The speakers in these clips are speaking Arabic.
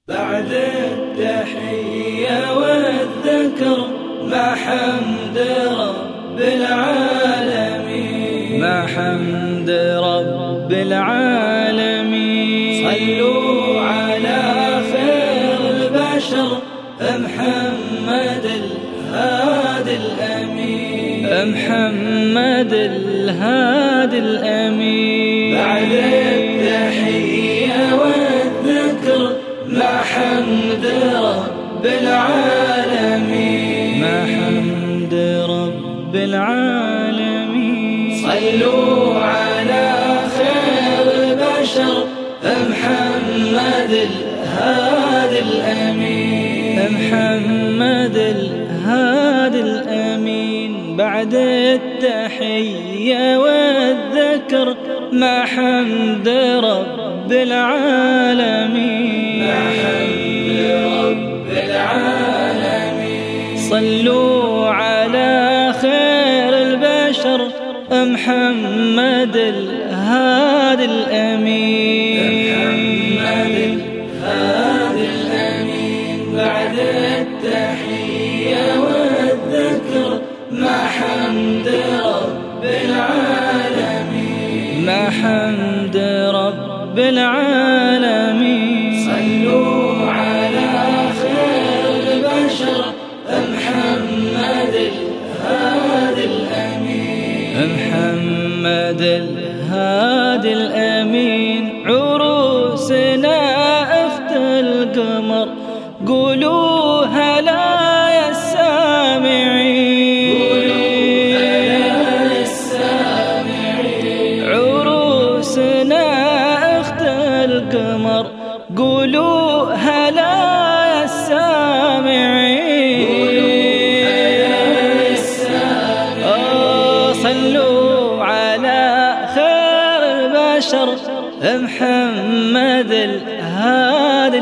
بعد التحية والذكر مع حمد رب العالمين، مع حمد رب العالمين. صلوا على خير البشر محمد الهادي الأمين، محمد الهادي الأمين. بعد التحية والذكر مع حمد رب العالمين، مع حمد رب العالمين. صلوا على خير البشر محمد الهادي الأمين، محمد الهادي الأمين. بعد التحية والذكر مع حمد رب العالمين، مع حمد رب العالمين. صلوا على خير البشر محمد الهادي الأمين، محمد الهادي الأمين. بعد التحية والذكر مع حمد رب العالمين، مع حمد رب العالمين. صلوا على خير البشر محمد الهادي الأمين، محمد الهادي الأمين. عروسنا أخت القمر قولوا هلا يا السامعين، قولوا هلا يا السامعين. عروسنا أخت القمر قولوا هلا يا السامعين، قولوا هلا يا السامعين. صلوا على خير البشر محمد الهادي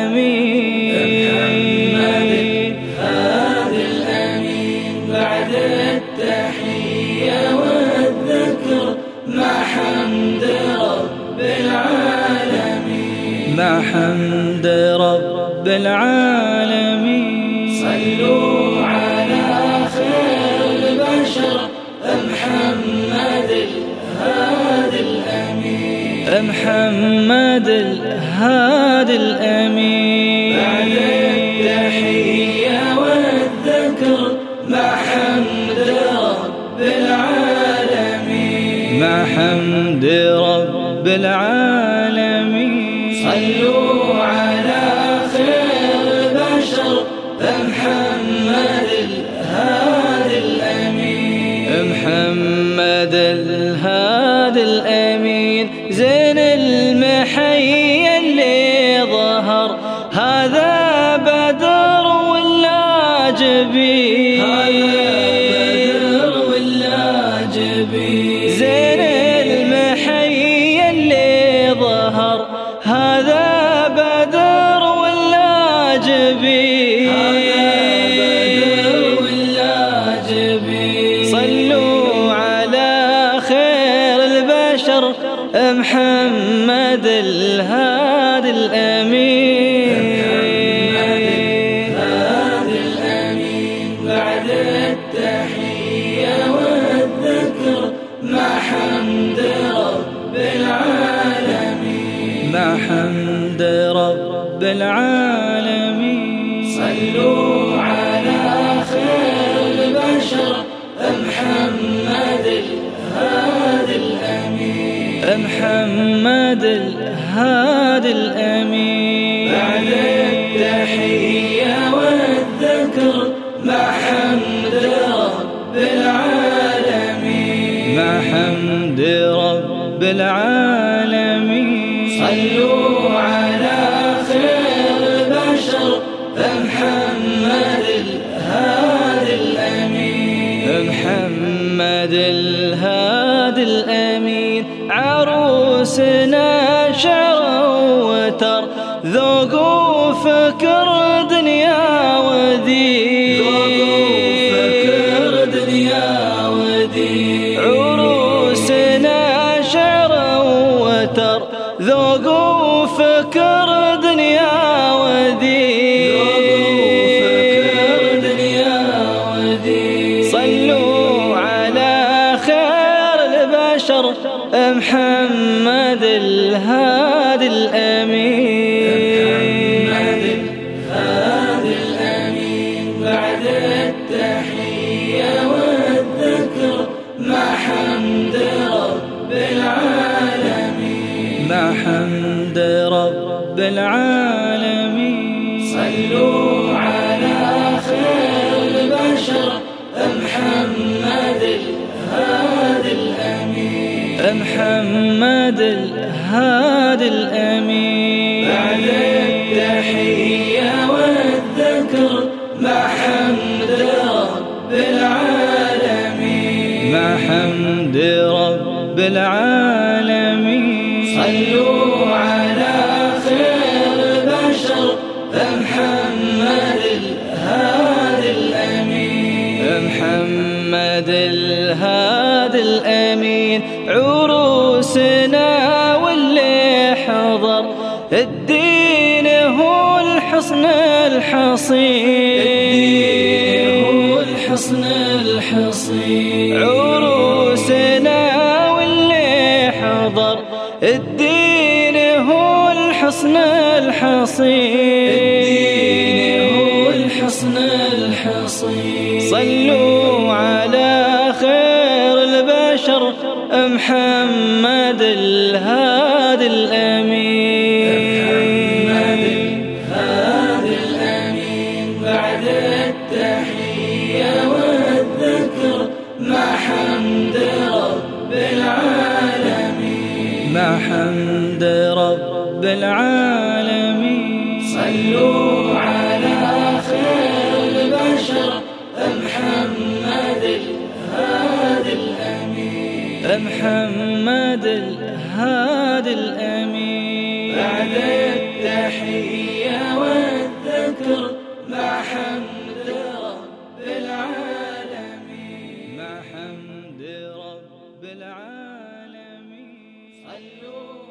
الأمين، محمد الهادي الأمين. بعد التحية والذكر مع حمد رب العالمين، مع حمد رب العالمين. صلوا على خير البشر محمد الهادي الأمين، محمد الهادي الأمين. بعد التحية والذكر مع حمد رب العالمين، مع حمد رب العالمين. صلوا على خير البشر محمد الهادي الأمين، محمد الهادي الأمين. زين المحيا اللي ظهر هذا بدر ولا جبين، بدر ولا جبين. زين المحيا اللي ظهر هذا بدر ولا جبين، بدر ولا جبين. صلوا على خير البشر محمد الهادي الأمين، الهادي الأمين. بعد التحية والذكر مع حمد رب العالمين، مع حمد رب العالمين. صلوا على خير البشر محمد الهادي الأمين، محمد الهادي الأمين. بعد التحية والذكر مع حمد رب العالمين، مع حمد رب العالمين. صلوا على خير البشر محمد الهادي الأمين، محمد الهادي الأمين. عروسنا شعر وتر ذوق وفكر دنيا ودين، ذوق وفكر دنيا ودين. عروسنا شعر وتر ذوق وفكر دنيا ودين. محمد الهادي الأمين. الهادي الأمين بعد التحية والذكر مع حمد رب العالمين. مع حمد رب العالمين. صلوا على خير البشر محمد الهادي الأمين. محمد الهادي الأمين. بعد التحية والذكر مع حمد رب العالمين. مع حمد رب العالمين. صلوا على خير البشر محمد الهادي الأمين. محمد الهادي الأمين. عروسنا واللي حضر الدين هو الحصن الحصين. الدين هو الحصن الحصين. عروسنا واللي حضر الدين هو الحصن الحصين. الدين هو الحصن الحصين. صلوا على خير البشر محمد الهادي الأمين. محمد الهادي الأمين. بعد التحية والذكر مع حمد رب العالمين. مع حمد رب العالمين. صلوا على خير البشر محمد الهادي الأمين. محمد الهادي الأمين. بعد التحية والذكر مع حمد رب العالمين. مع حمد رب العالمين. صلوا